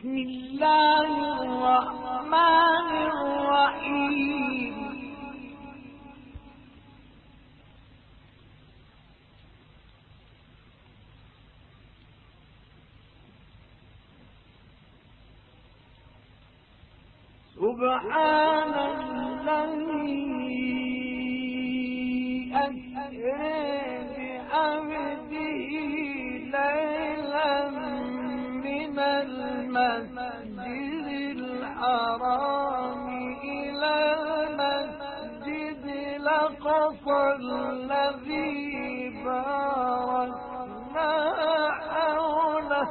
بسم الله الرحمن الرحيم سبحان الذي أسرى بعبده ليلا من المسجد الحرام إلى المسجد الأقصى الذي باركنا حوله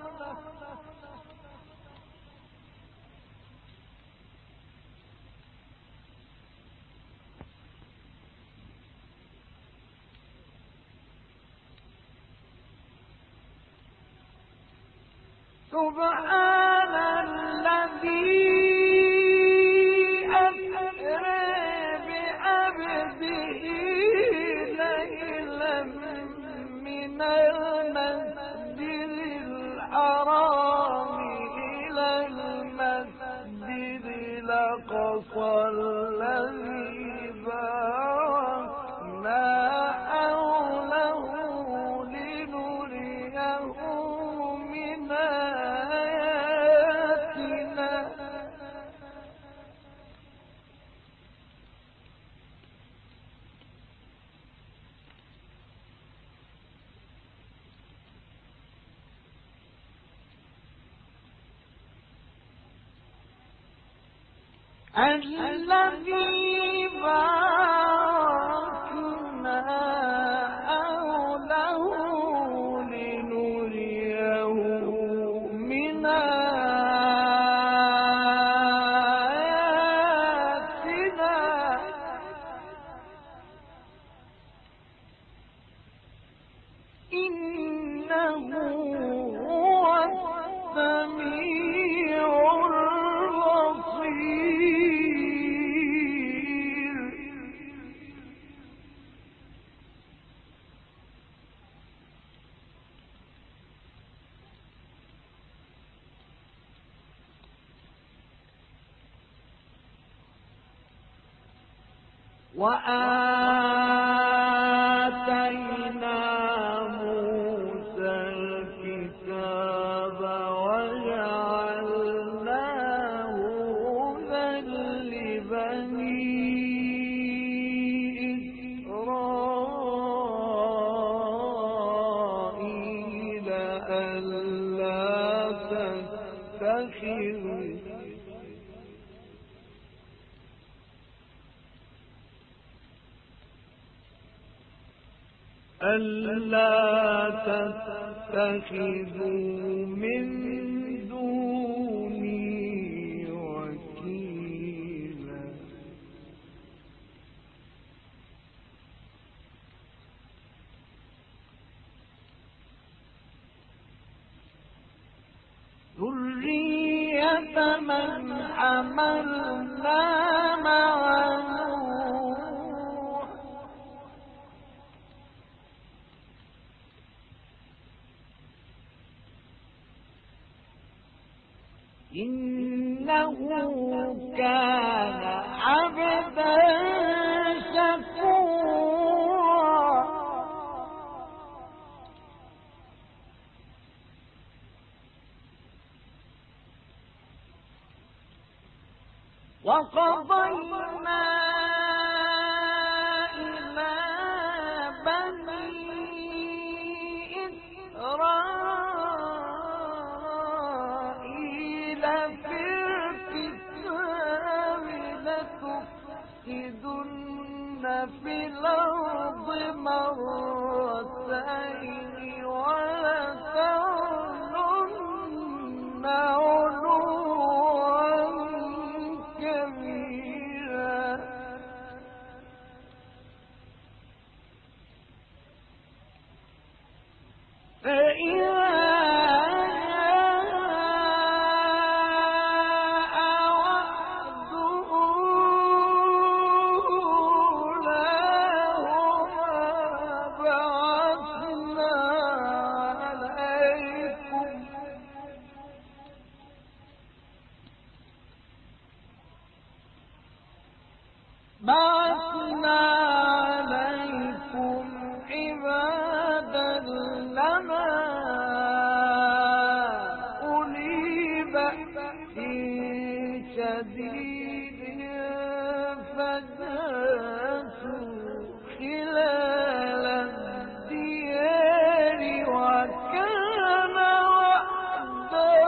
سبحان الذي أسرى بعبده ليلا من المسجد الحرام إلى المسجد الأقصى الذي باركنا حوله لنريه من آياتنا الذي باركنا حوله لنريه من آياتنا إنه هو السميع البصير وآتينا موسى الكتاب وجعلناه هدى لبني إسرائيل ألا تتخذوا من دوني وكيلا ذرية من حملنا مع نوح إنه كان عبدا شكورا وقضينا إلى بني إسرائيل في الكتاب لتفسدن في الأرض مرتين ولتعلن علوا كبيرا فإذا وعد أولاهما بعثنا عليكم عبادا لنا أولي بأس شديد فجاسوا خلال الديار وكان وعدا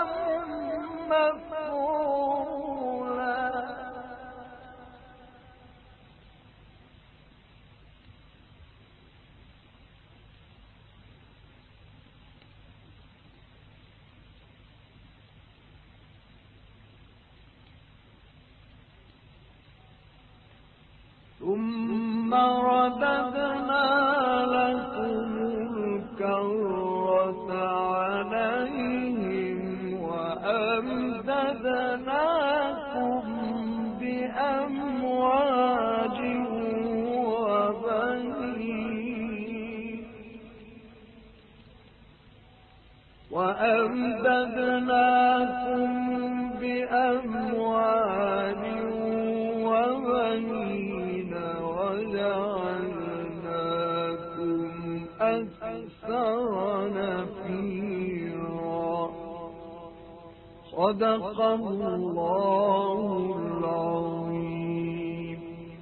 مفعولا. ثم رددنا لكم الكرة عليهم وأمددناكم بأموال وبنين وجعلناكم أكثر نفيرا. صدق الله العظيم.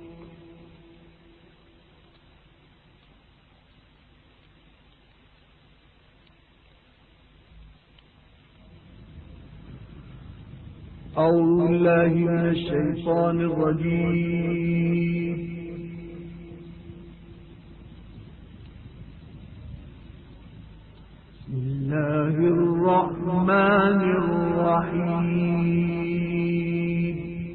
أعوذ بالله من الشيطان الرجيم. بسم الله الرحمن الرحيم.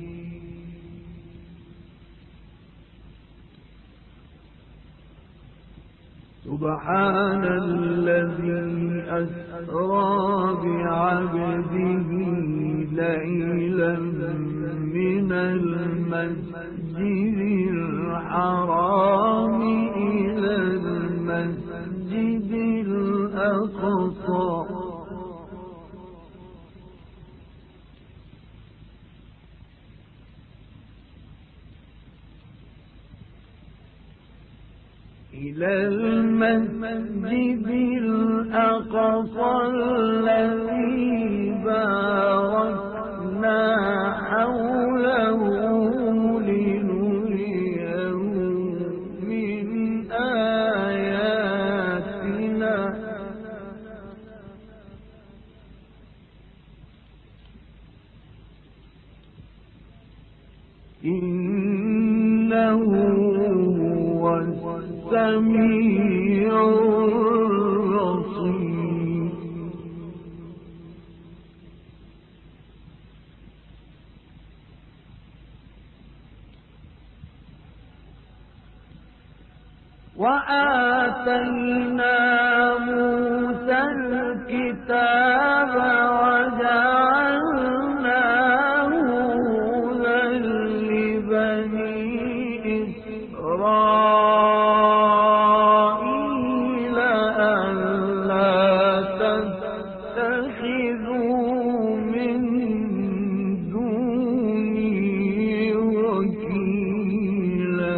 سبحان الذي أسرى بعبده ليلا من المسجد الحرام إلى المسجد الأقصى الذي باركنا حوله لنريه من آياتنا إنه هو السميع البصير. وآتينا موسى الكتاب وجعلناه هدى لبني إسرائيل ألا تتخذوا من دوني وكيلا.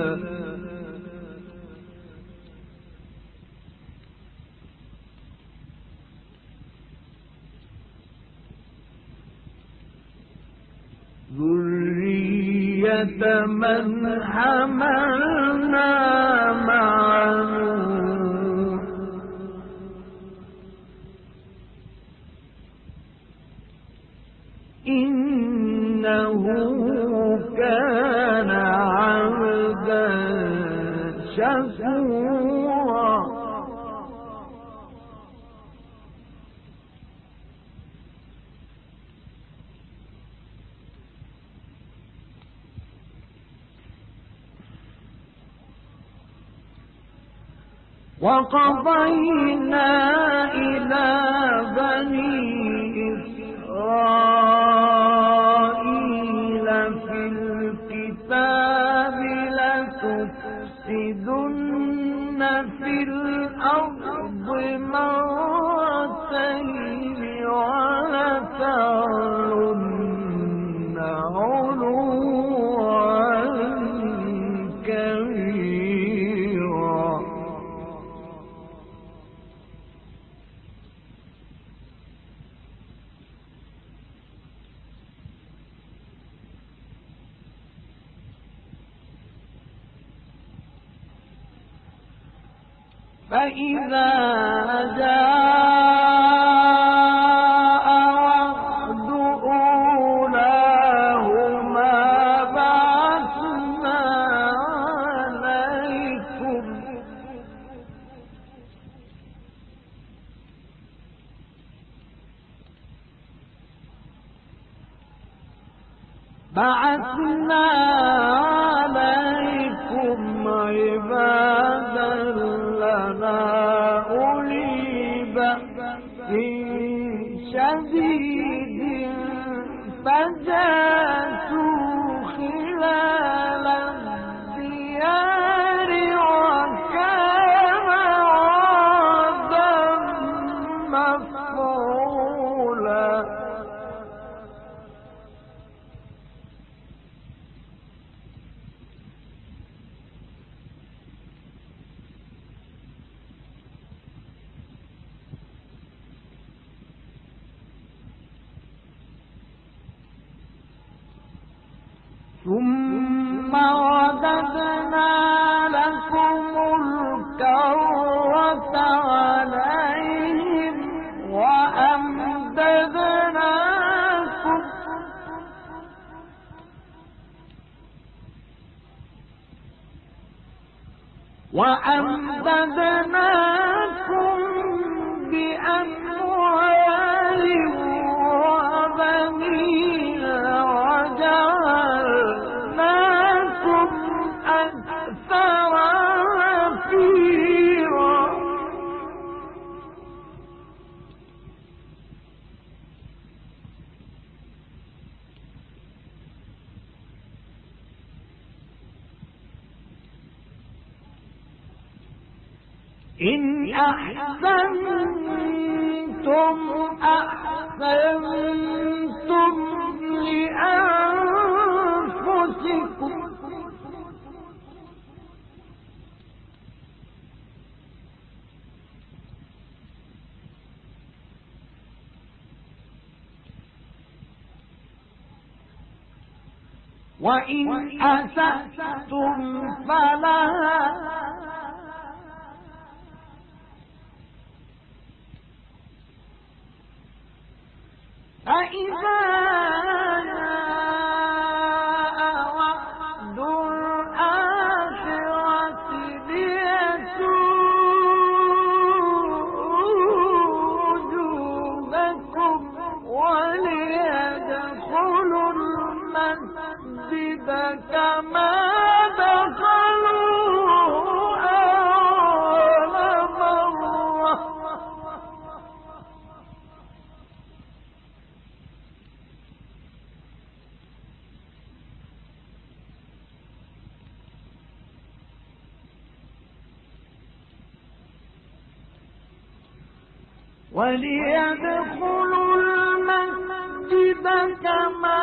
ذرية من حملنا مع نوح إنه كان عبدا شكورا. وقضينا إلى بني إسرائيل في الكتاب لتفسدن في الأرض مرتين ولتعلن علوا فإذا جاء وعد أولاهما بعثنا عليكم عبادا لنا أولي بأس شديد فجاسوا خلال الديار وكان وعدا مفعولا. ثم رددنا لكم الكرة عليهم وأمددناكم بأموال وبنين وجعلناكم أكثر نفيرا. إن أحسنتم أحسنتم لأنفسكم وإن أسأتم فلها فإذا جاء وعد الآخرة ليسوءوا وجوهكم وليدخلوا المسجد كما دخلوه أول مرة وليدخلوا المسجد كما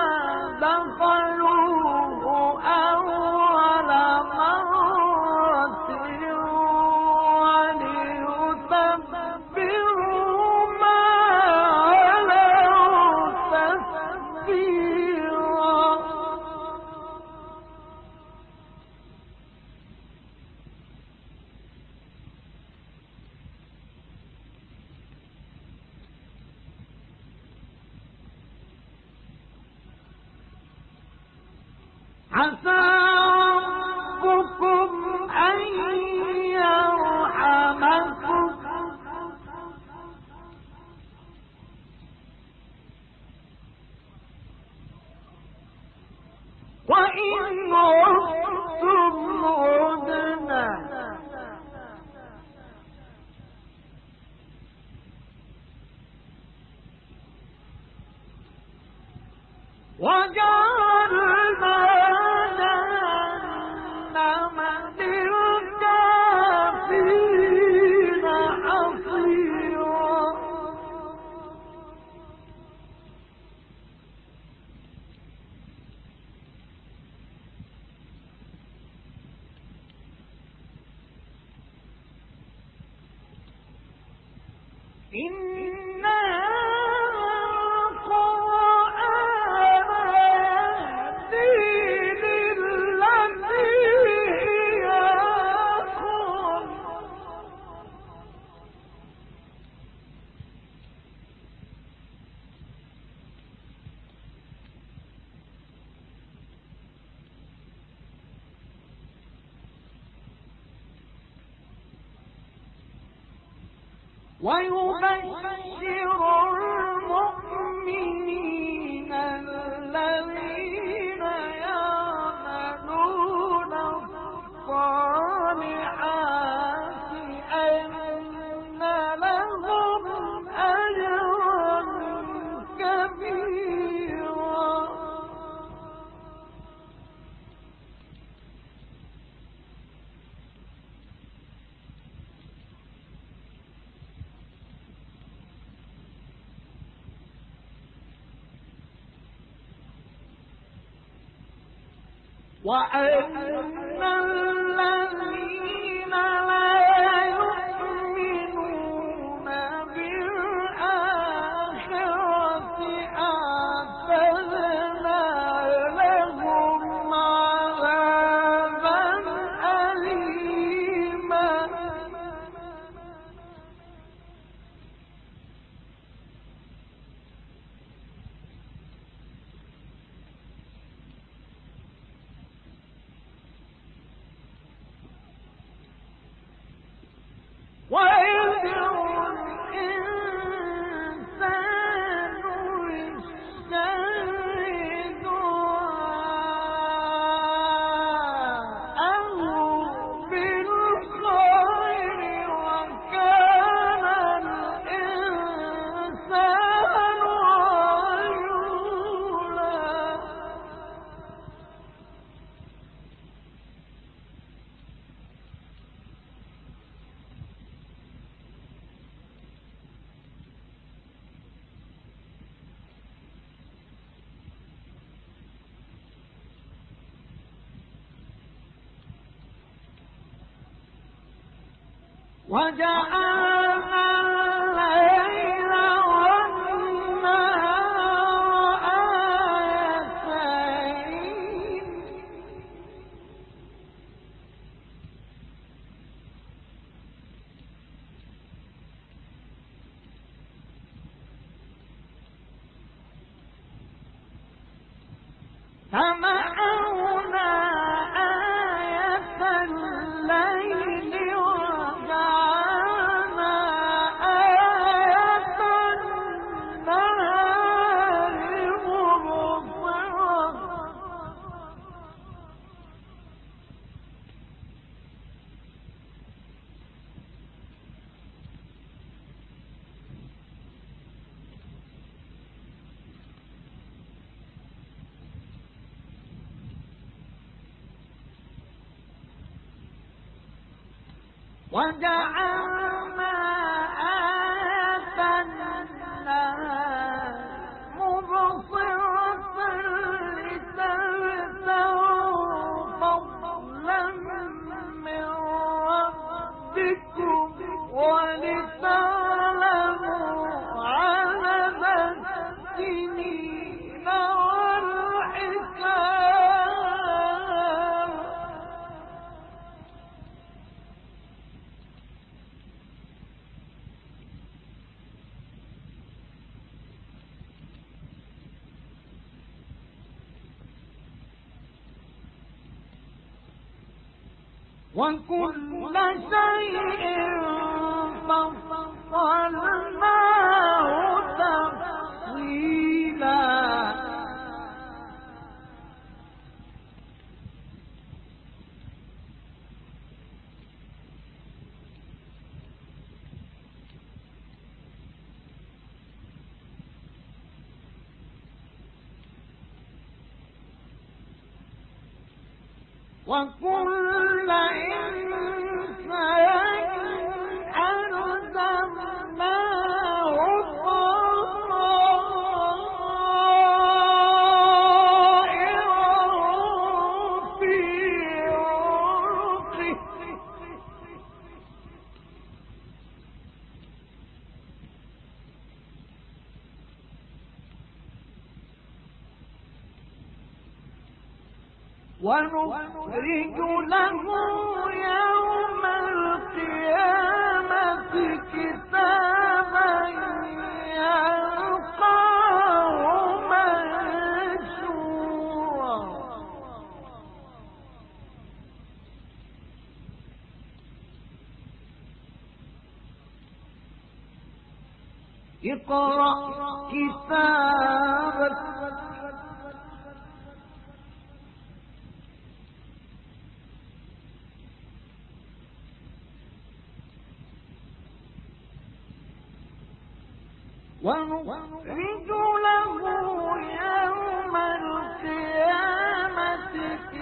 دخلوه أول مرة وليتبروا ما علوا تتبيرا. عسى ربكم أن يرحمكم وإن عدتم عدنا وجعلنا جهنم للكافرين حصيرا. إن ويبشر المؤمنين الذين يعملون الصالحات أن لهم أجرا كبيرا. وأن الذين لا يؤمنون بالآخرة أعتدنا لهم عذابا أليما. ويدعو الإنسان بالشر دعاءه بالخير وكان الإنسان عجولا. وجعلنا الليل والنهار آيتين فمحونا آية الليل وجعلنا آية النهار مبصرة. وجعلنا آية النهار مبصرة لتبتغوا فضلا من ربكم ولتعلموا عدد السنين والحساب. وكل شيء فصلناه تفصيلا. وكل إنسان ألزمناه طائره في عنقه. ونخرج له يوم القيامة كتابا يلقاه منشورا. اقرأ كتابك ونخرج له يوم القيامة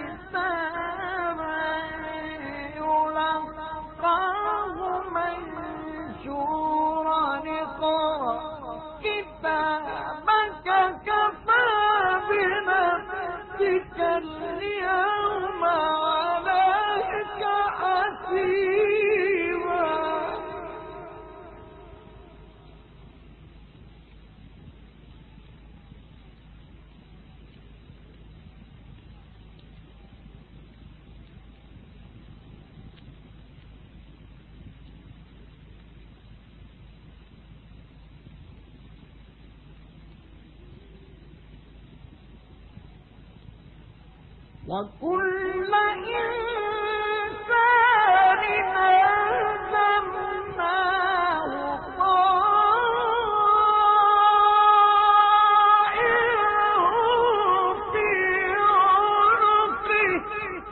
كتابا يلقاه منشورا اقرأ كتابك كفى بنفسك اليوم عليك حسيبا. وكل إنسان ألزمناه طائره في عنقه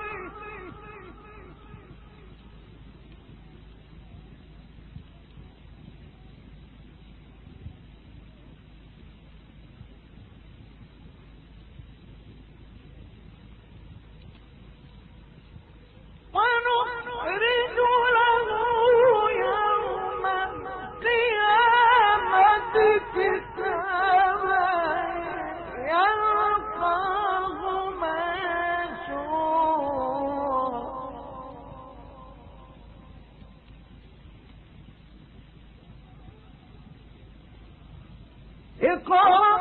ونخرج له يوم القيامة كتابا يلقاه منشورا اقرأ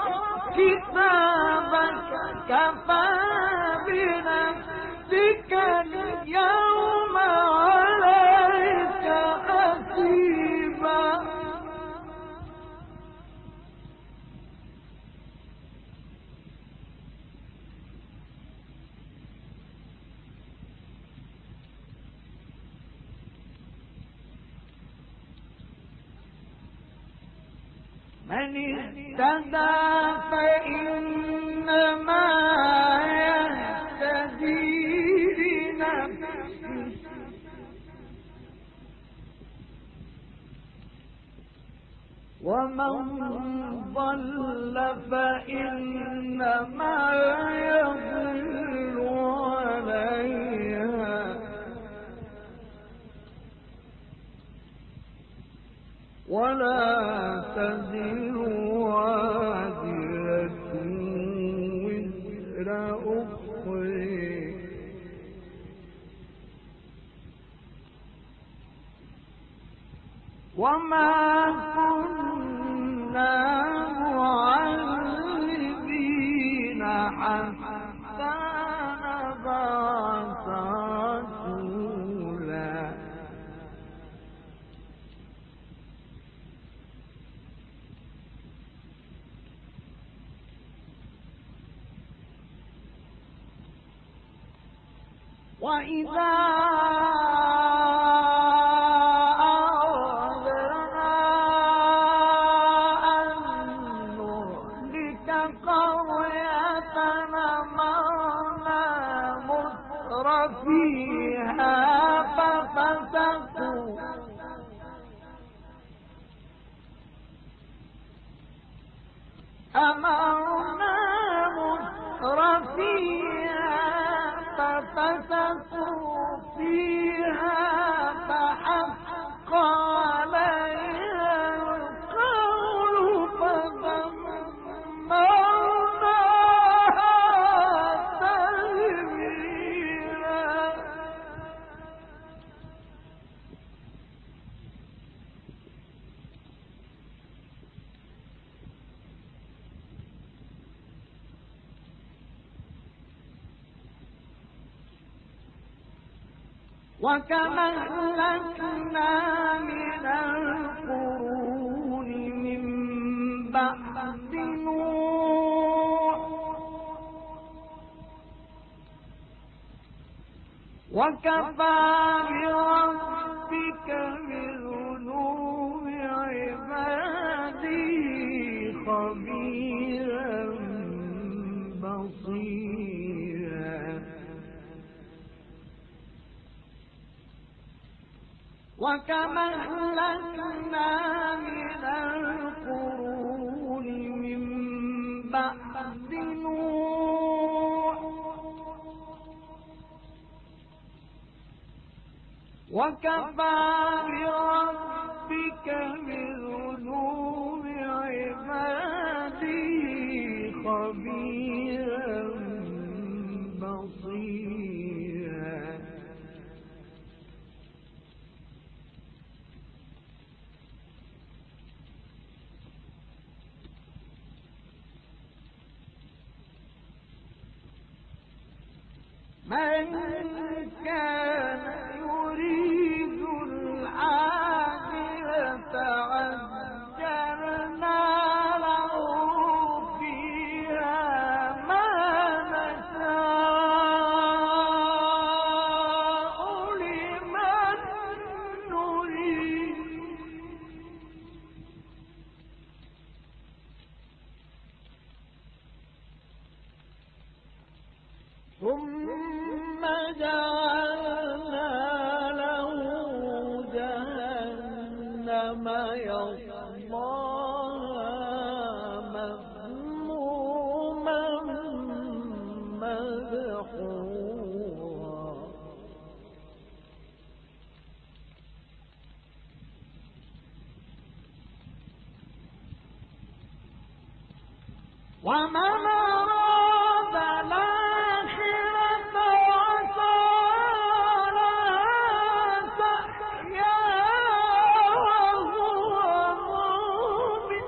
كتابك كفى بنفسك اليوم عليك حسيبا. من اهتدى فإنما يهتدي لنفسه ومن ضل فإنما يضل عليها ولا تزر وازرة وزر أخرى وما كنا معذبين حتى نبعث رسولا. وإذا أردنا أن نهلك قرية أمرنا مترفيها ففسقوا ففسقوا فيها فحق عليها القول فدمرناها تدميرا. وكما أهلكنا من القرون من بعد نوح وكفى بربك بذنوب عباده وكما أهلكنا من القرون من بعد نوح وكفى بربك بذنوب عباده خبيرا بصيرا. من كان يريد العاجلة عجلنا له فيها ما نشاء لمن نريد ثم جعلنا له جهنم يصلاها مذموما مدحورا. ومن أراد الآخرة وسعى لها سعيها وهو مؤمن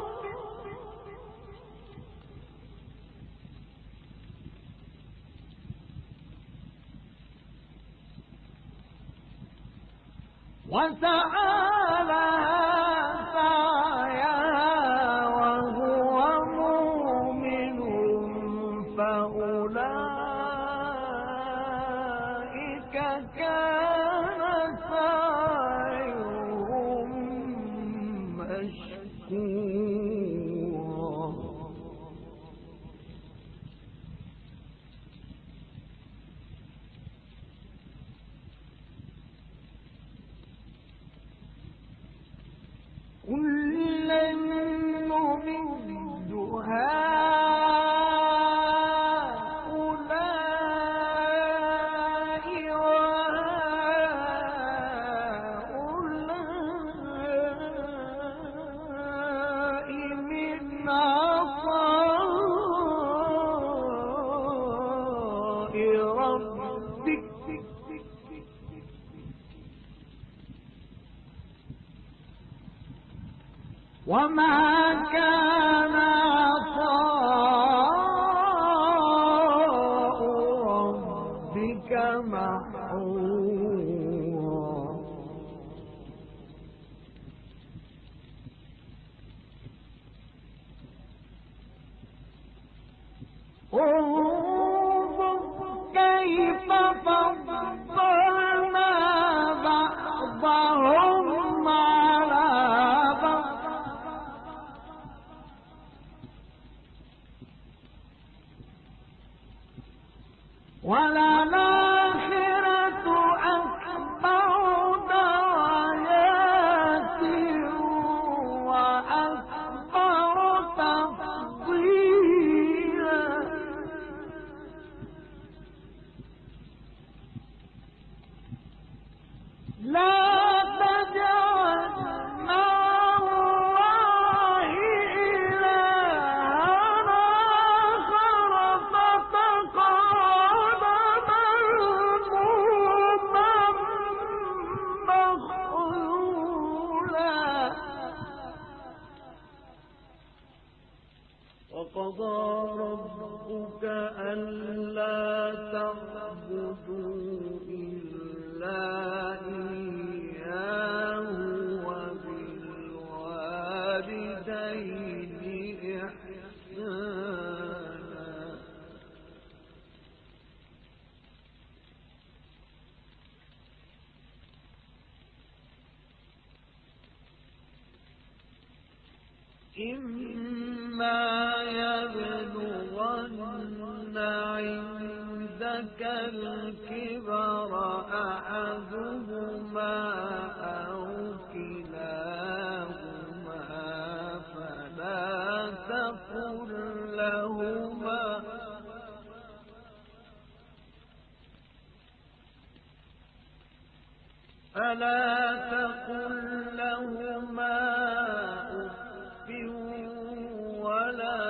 فأولئك كان سعيهم مشكورا. كلا نمد هؤلاء وهؤلاء من عطاء ربك وما كان عطاء ربك محظورا. انظر كيف فضلنا بعضهم على بعض وللآخرة أكبر درجات وأكبر تفضيلا. لا تجعل مع الله إلها آخر فتقعد مذموما مخذولا. وقضى ربك ألا تعبدوا إلا إياه وبالوالدين إحسانا. إما يبلغن عندك الكبر أحدهما أو فلا تقل لهما أف ولا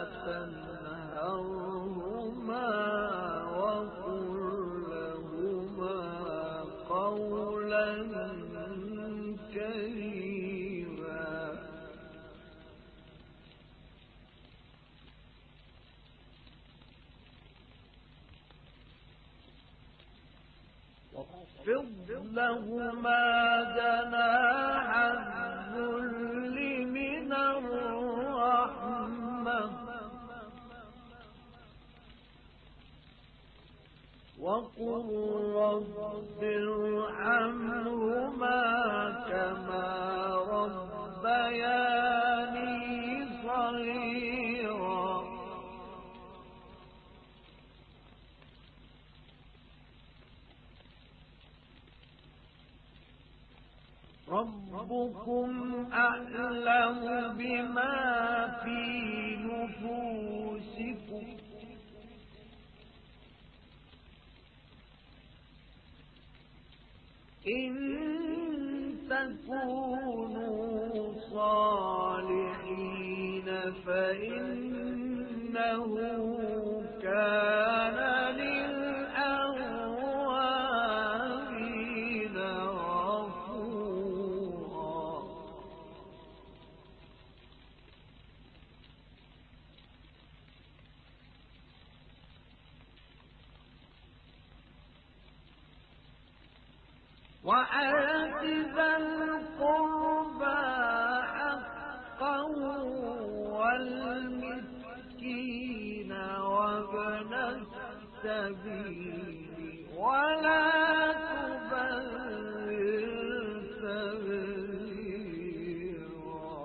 تنهرهما وقل لهما قولا كريما واخفض لهما جناح الذل من الرحمة وقل رب ارحمهما كما ربياني صغيرا ربكم أعلم بما في نفوسكم إن تكونوا صالحين فإنه كان للأوابين غفورا وآت ذا القربى حقه والمسكين وابن السبيل ولا تبذر تبذيرا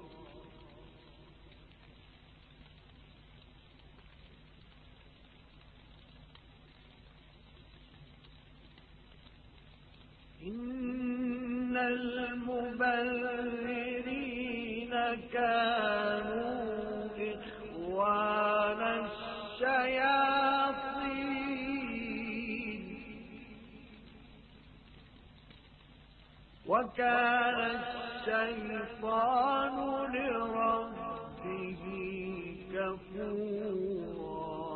إن المبذرين كانوا إخوان الشياطين وكان الشيطان لربه كفورا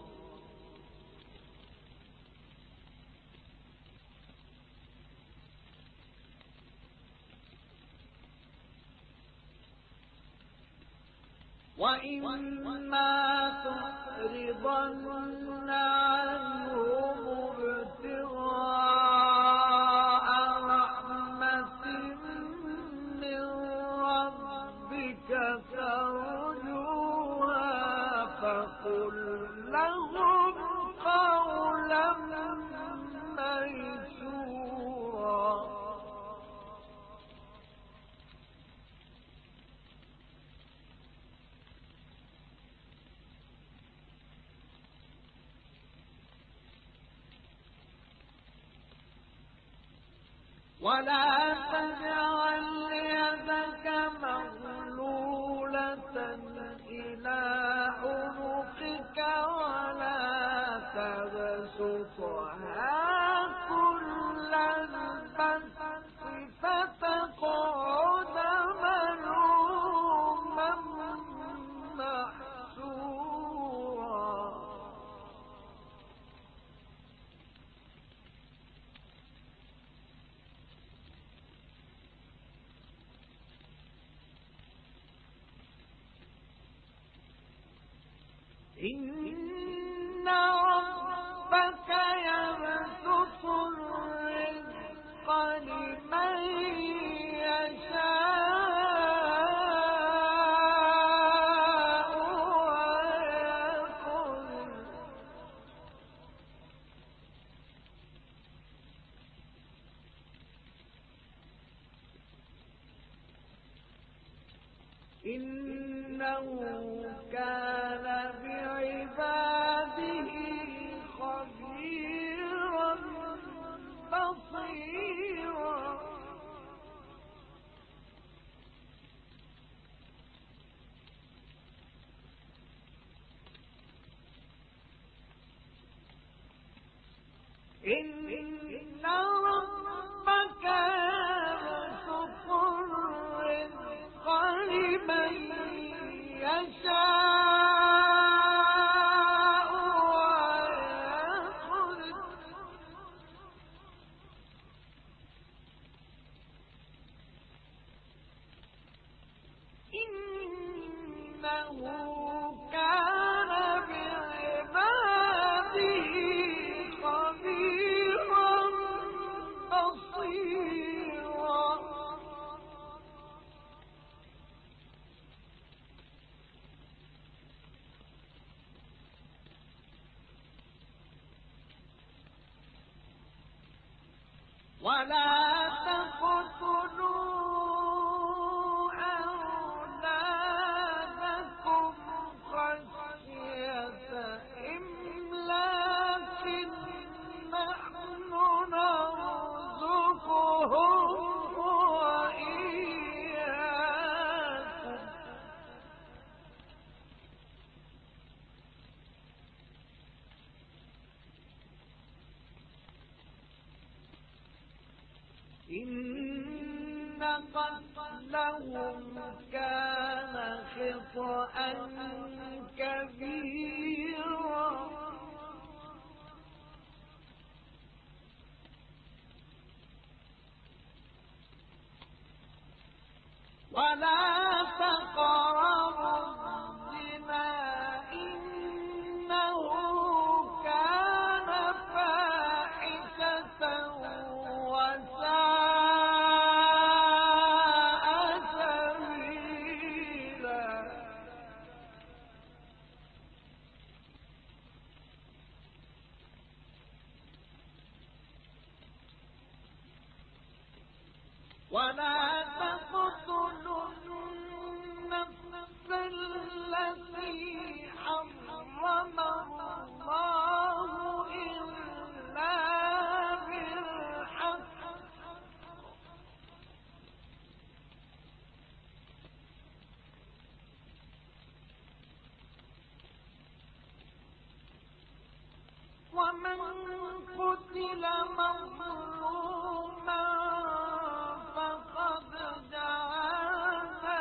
وإما تعرضن عنهم ابتغاء رحمة من ربك ترجوها فقل لهم قولا ميسورا ولا تجعل يدك مغلولة إلى عنقك ولا تبسطها كل البسط فتقعد ملوما محسورا إن ربك يبسط الرزق لمن يشاء ويقدر إنه كان بعباده خبيرا بصيرا إن ربك يبسط الرزق لمن يشاء ويقدر إنه كان بعباده خبيرا بصيرا ولا تقتلوا أولادكم خشية إملاق نحن نرزقهم وإياكم إن قتلهم كان خطأ كبيرا ولا تقربوا الزنا إنه كان فاحشة وساء سبيلا ولا تقتلوا النفس التي حرم الله إلا بالحق ومن قتل مظلوما فقد جعلنا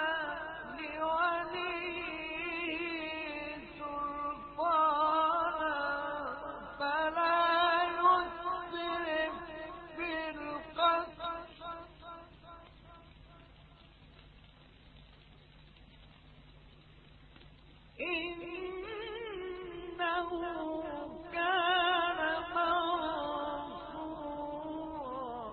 لوليه سلطانا فلا يسرف في القتل إنه كان منصورا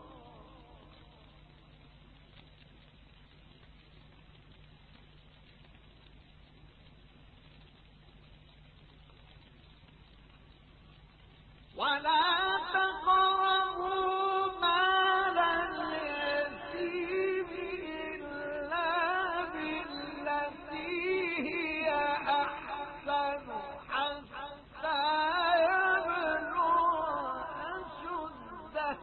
ولا تقربوا مال اليتيم إلا بالتي هي أحسن حتى يبلغ أشده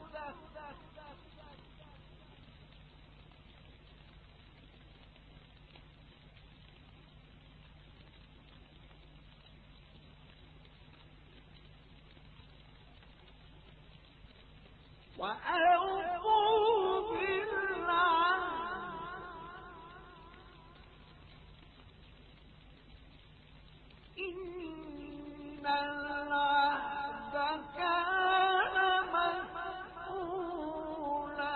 وأوفوا بالعهد إن العهد كان مسؤولا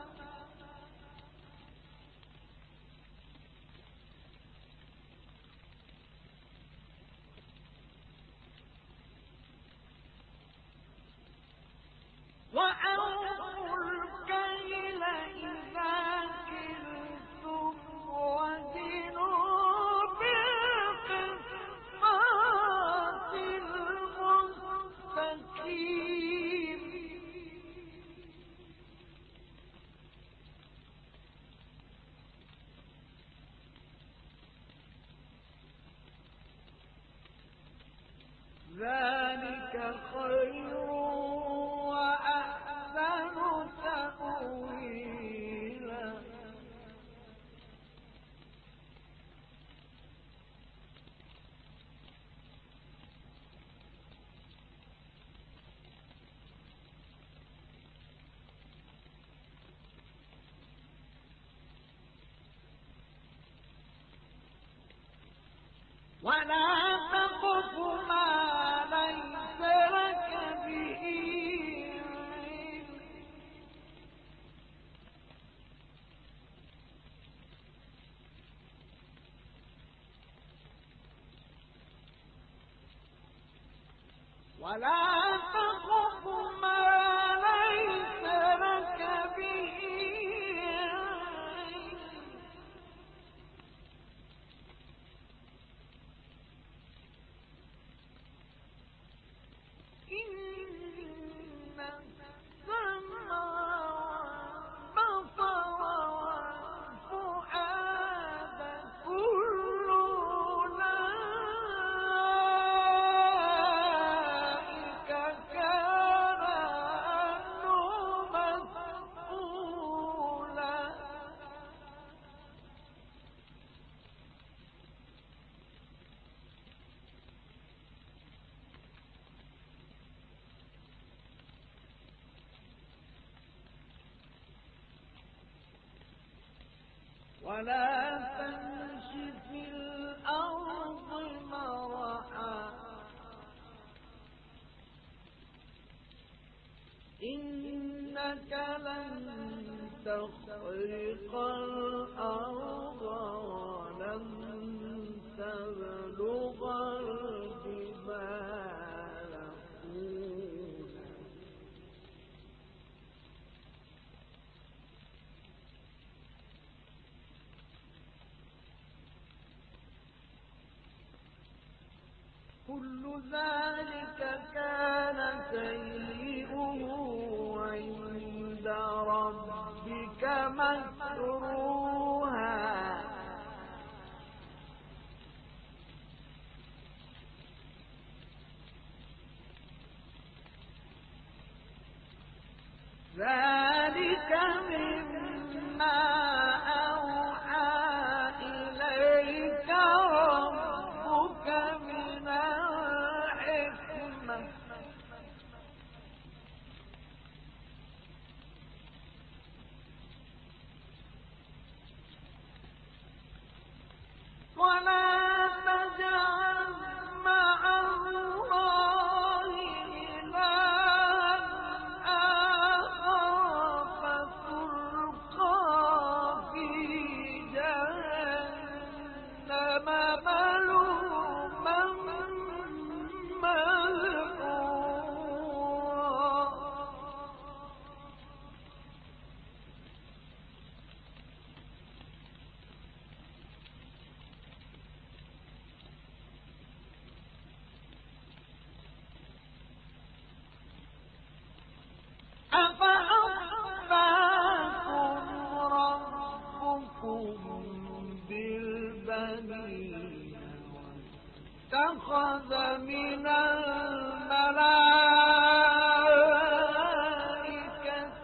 وأوفوا الكيل إذا كلتم وزنوا بالقسطاس المستقيم ذلك خير وأحسن تأويلا ولا تقف ما ليس لك به علم ولا تقف ما ليس لك به علم إن السمع والبصر والفؤاد كل أولئك كان عنه مسؤولا ولا تمش في الأرض مرحا إنك لن تخرق الأرض ولن تبلغ الجبال طولا كل ذلك كان سيئه عند ربك مكروها ذلك مما أوحى إليك ربك من الحكمة ولا تجعل مع الله إلها آخر فتلقى في جهنم ملوما مدحورا أفأصفاكم ربكم بالبنين واتخذ من الملائكة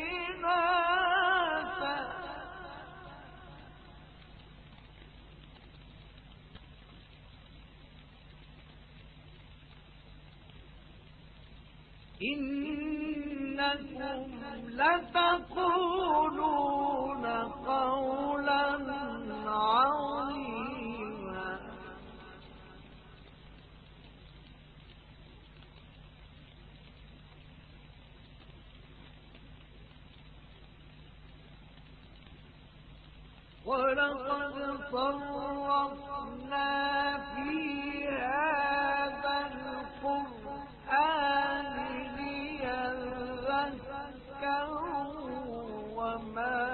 إناثا إنكم لتقولون قولا عظيما ولقد صرفنا في هذا القرآن ليذكروا وما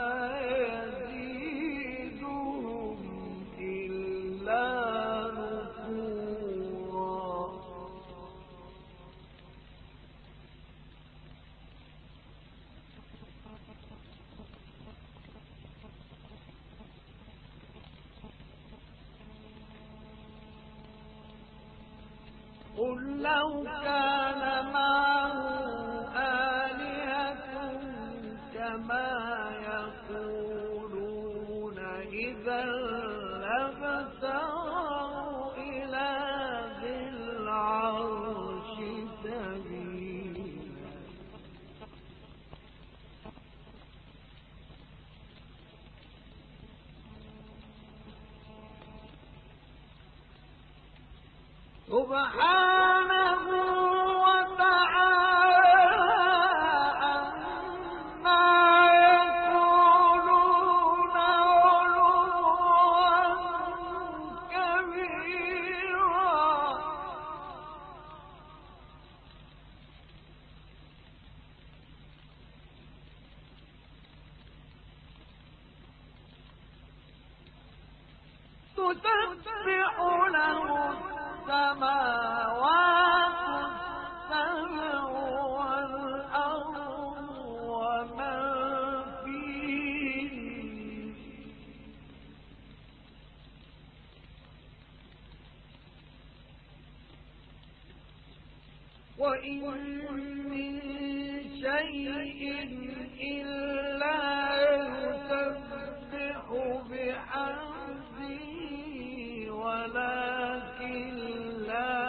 يزيدهم إلا نفورا قل لو كان معه آلهة كما يقولون إذا لابتغوا إلى ذي العرش سبيلا سبحانه وتعالى عما يقولون علوا كبيرا. تسبح له السماوات السبع والأرض ومن فيهن وإن من شيء إلا يسبح بحمده ولكن لا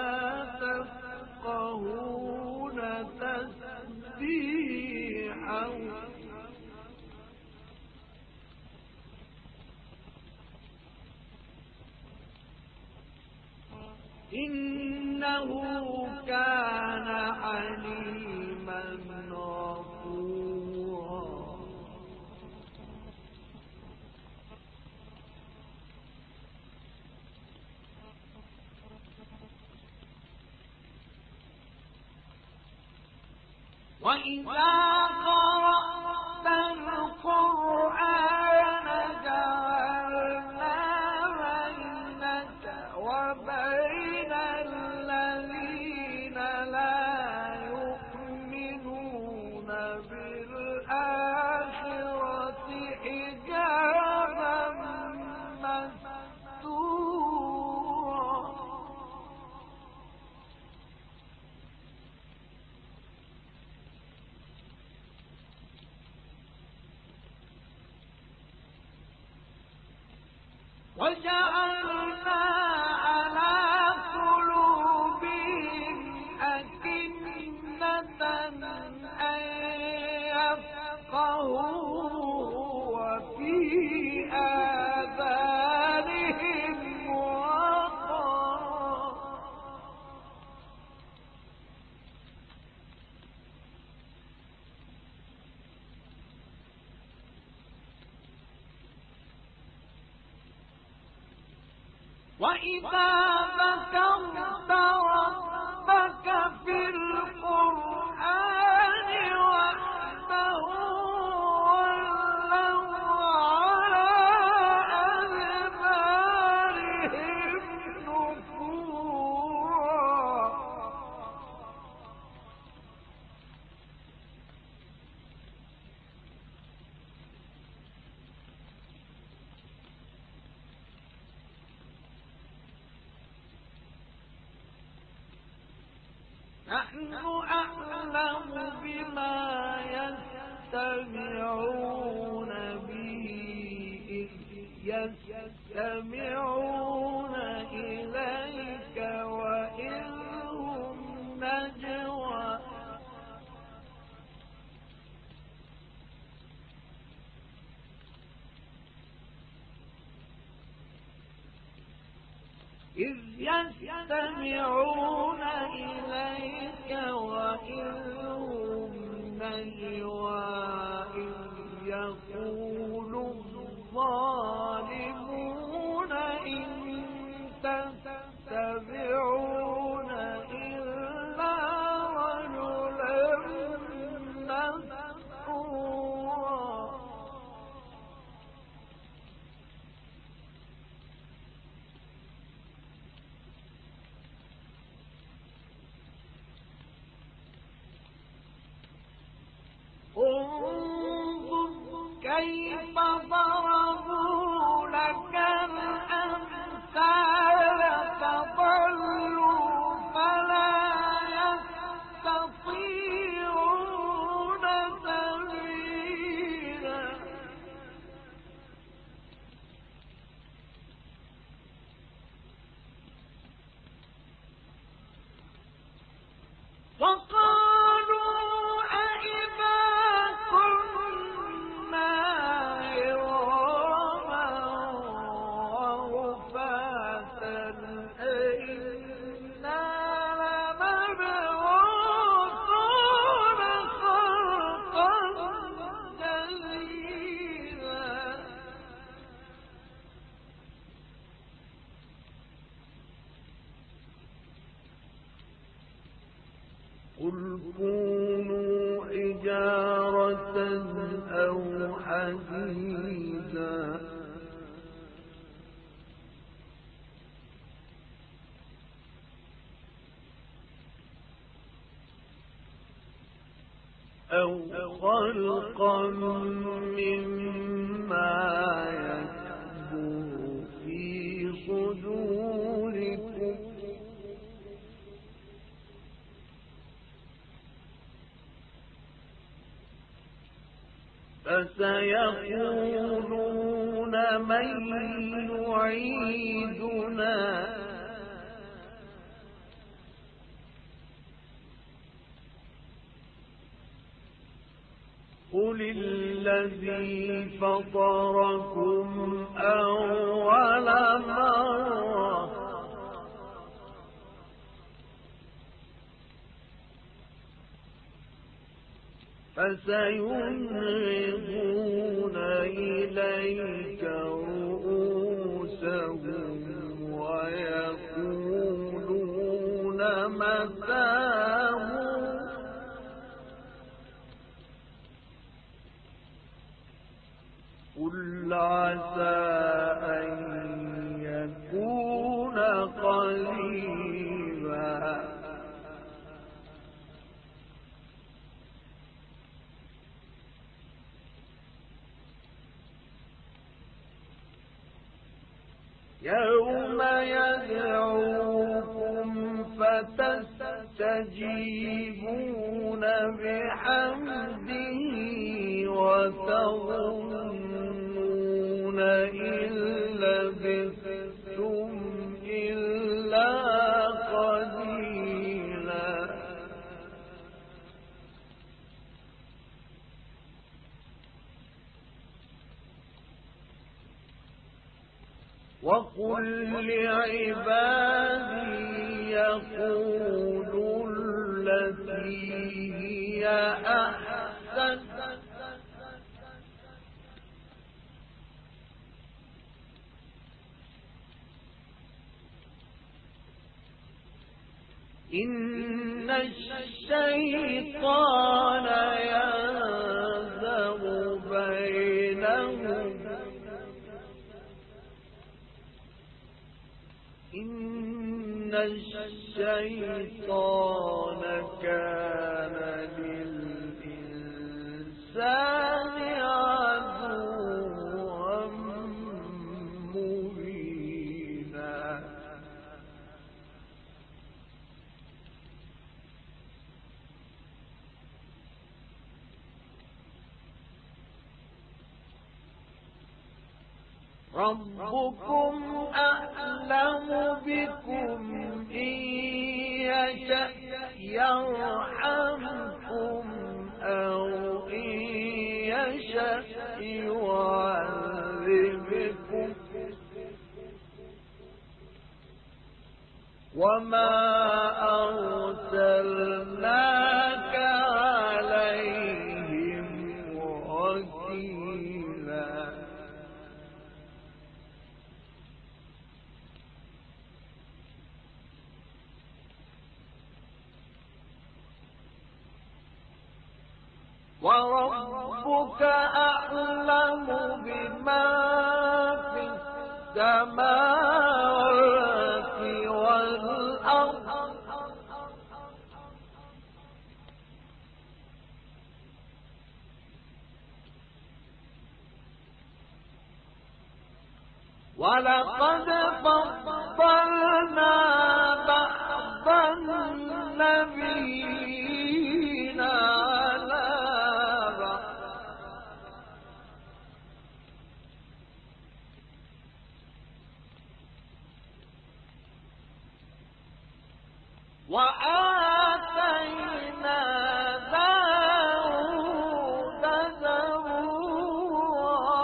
تفقهون تسبيحهم إنه كان حليما غفورا. وإذا قرأت القرآن جعلنا بينك وبين الذين لا يؤمنون بالآخرة حجابا مستورا. وجعلنا على قلوبهم أكنة أن يفقهوه وفي آذانهم وقرا وإذا ذكرت ربك في القرآن وحده ولوا على أدبارهم نفورا. نحن أعلم بما يستمعون به إذ يستمعون إليك وإذ هم نجوى إذ يستمعون إليك وإذ هم نجوى إذ يقول الظالمون إن تتبعون إلا رجلا مسحورا. انظر كيف ضربوا لك الأمثال فضلوا فلا يستطيعون سبيلا. وقالوا أئذا كنا عظاما ورفاتا أئنا قل كونوا حجارة أو حديدا أو خلقا مما يكبر في صدوركم فسيقولون من يعيدنا قل الذي فطركم أول مرة فسينغضون إليك رؤوسهم ويقولون متاه قل عسى أن يكون قريبا يوم يدعوكم فتستجيبون بحمده وتظنون إن لبثتم إلا قليلا وقل لعبادي يقولوا التي هي أحسن إن الشيطان ينزغ بينهم إن الشيطان كان للإنسان عدوا مبينا ربكم أعلم بكم إن يشأ يرحمكم أو إن يشأ يعذبكم وما أرسلناك عليهم وكيلا وربك أعلم بما في السماوات والأرض ولقد فضلنا بعض النبيين على بعض وآتينا داود زبورا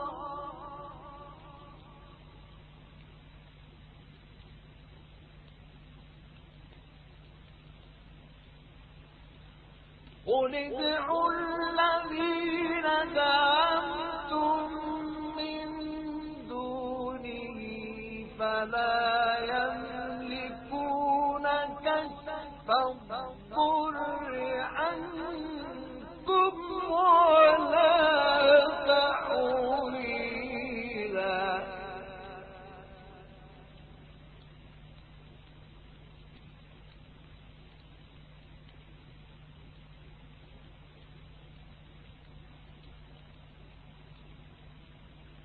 قل ادعوا الذين زعمتم من دونه فلا يملكون كشف الضر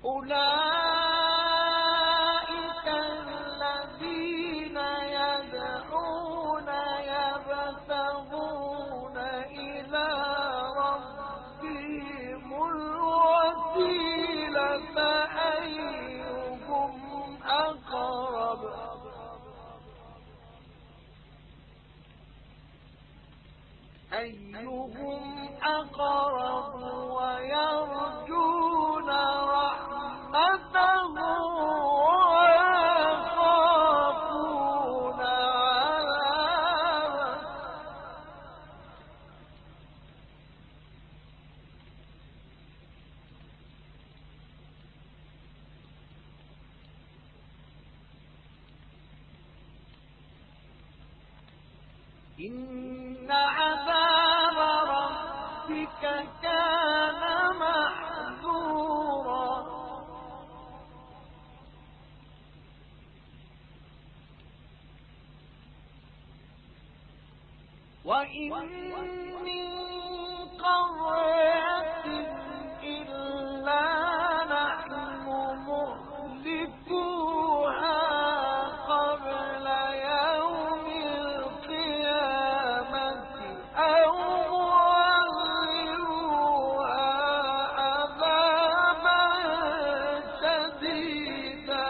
أولئك الذين يدعون يبتغون إلى ربهم الوسيلة أيهم أقرب ويرجون رحمته ويخافون عذابه إن عذاب ربك كان محذورا وإن من قرية إلا نحن مهلكوها قبل يوم القيامة أو معذبوها عذابا شديدا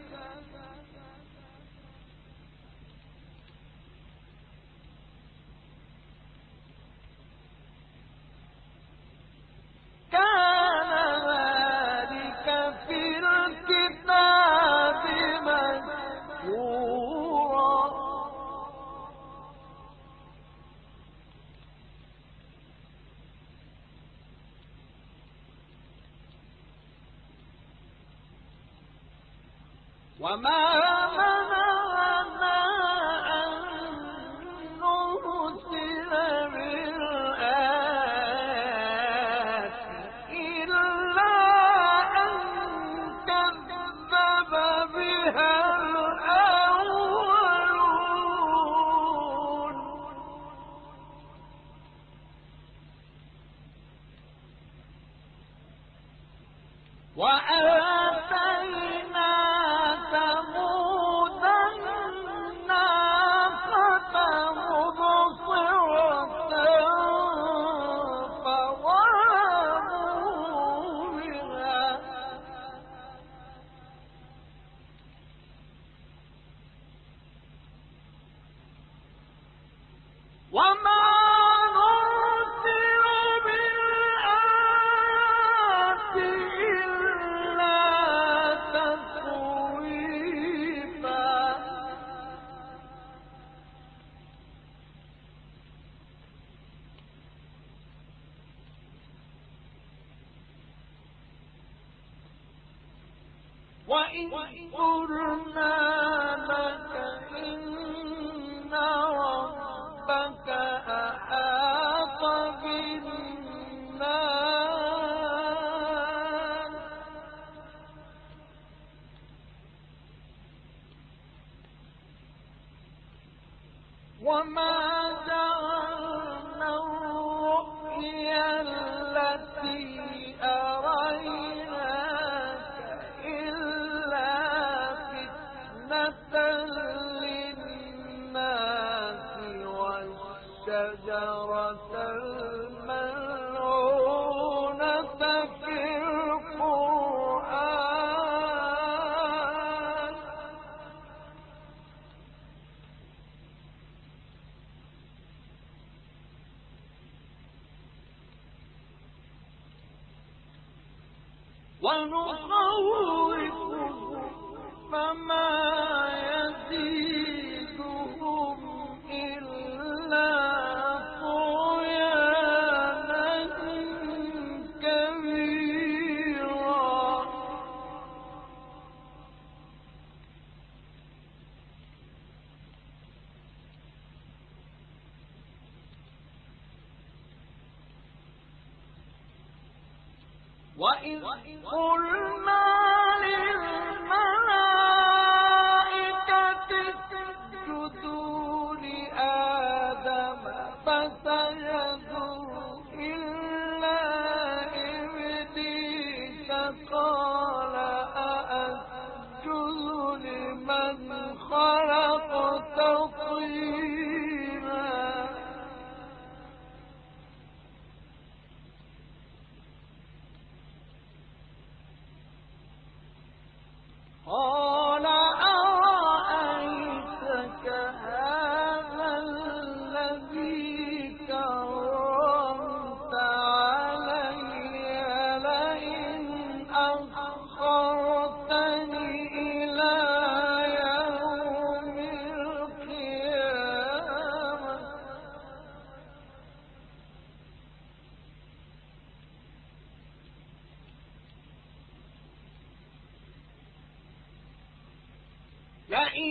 كان ذلك في الكتاب مذكورا وما منعنا أن نرسل بالآيات إلا أن كذب بها الأولون وآتينا ثمود الناقة مبصرة فظلموا بها وما نرسل بالآيات إلا تخويفا وإن قلنا لك إن ربك أحاط بالناس وما جعلنا الرؤيا التي أريناك إلا فتنة للناس والشجرة الملعونة في القرآن ونخوفهم فما يزيدهم إلا طغيانا كبيرا وإذ قلنا للملائكة اسجدوا لآدم فسجدوا إلا إبليس قال لئن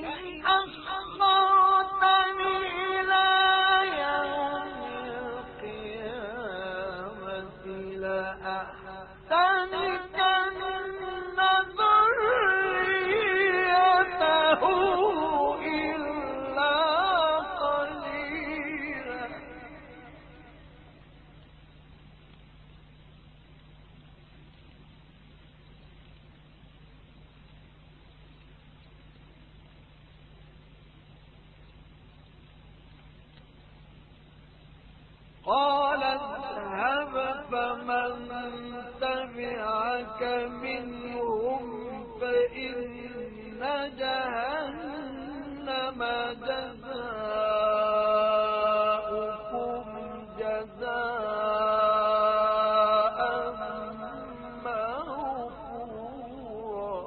أخرتني إلى يوم القيامة لأحتنكن ذريته إلا قليلا. قال اذهب فمن تبعك منهم فإن جهنم جزاؤكم جزاء موفورا.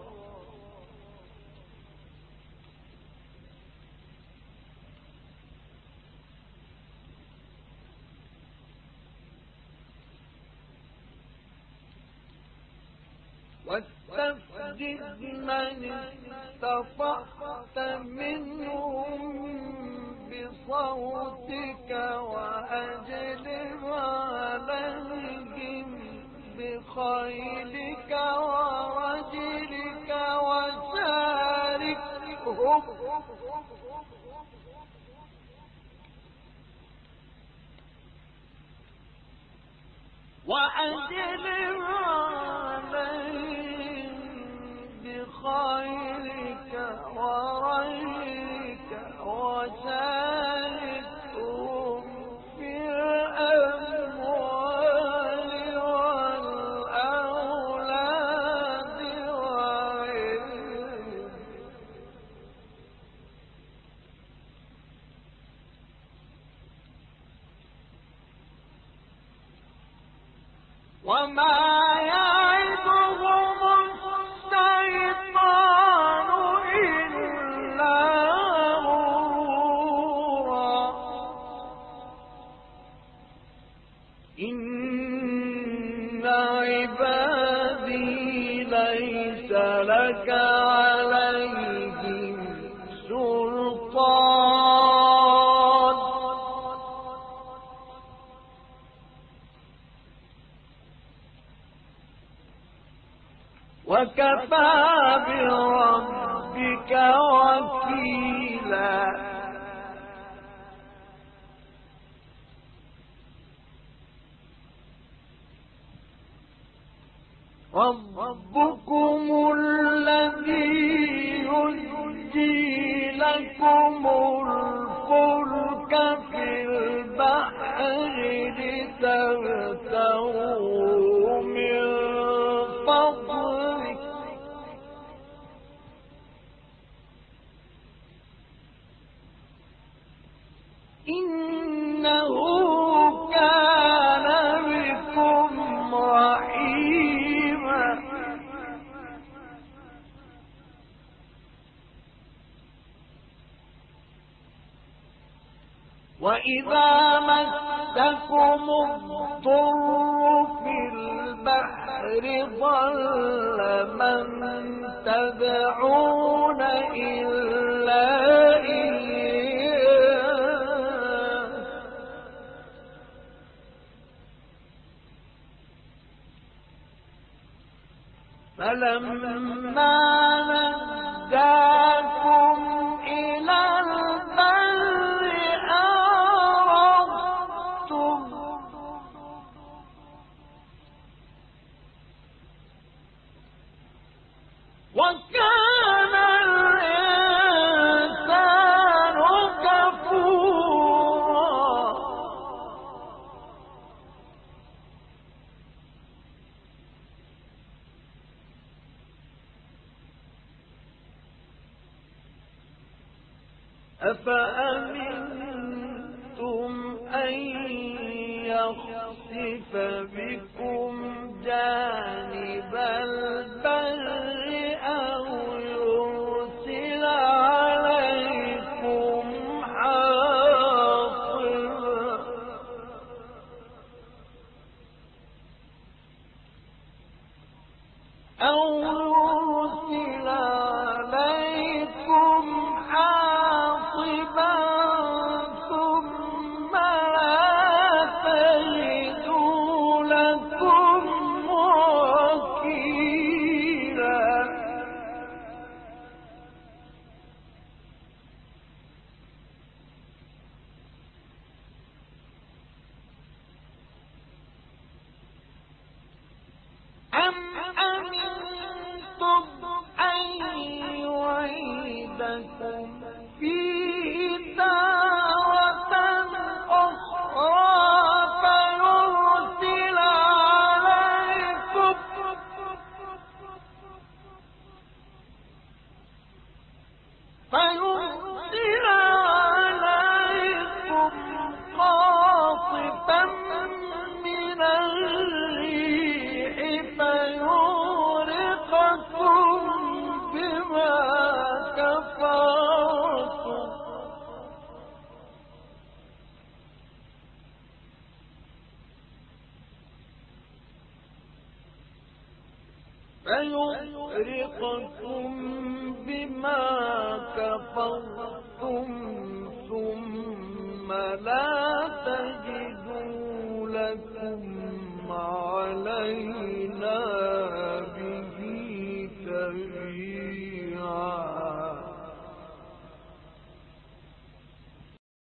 واستفزز من استطعت منهم بصوتك وأجلب عليهم بخيلك ورجلك وأجلب عليهم بخيلك ورجلك وشاركهم في الأموال والأولاد وعظهم. وما يعدهم الشيطان إلا غرورا. إن عبادي ليس لك عليهم سلطان وكفى بربك وكيلا. ربكم الذي يزجي لكم الفلك في البحر لتبتغوا من فضله إنه كان بكم رحيما. وإذا مسكم الضر في البحر ضل من تدعون إلا إياه فلما نجاكم إلى البر أعرضتم وكان الإنسان كفورا. أفأمنتم أن يخسف بكم جانب البر أو يرسل عليكم حاصبا أو يرسل عليكم فيغرقكم بما كفرتم ثم لا تجدوا لكم علينا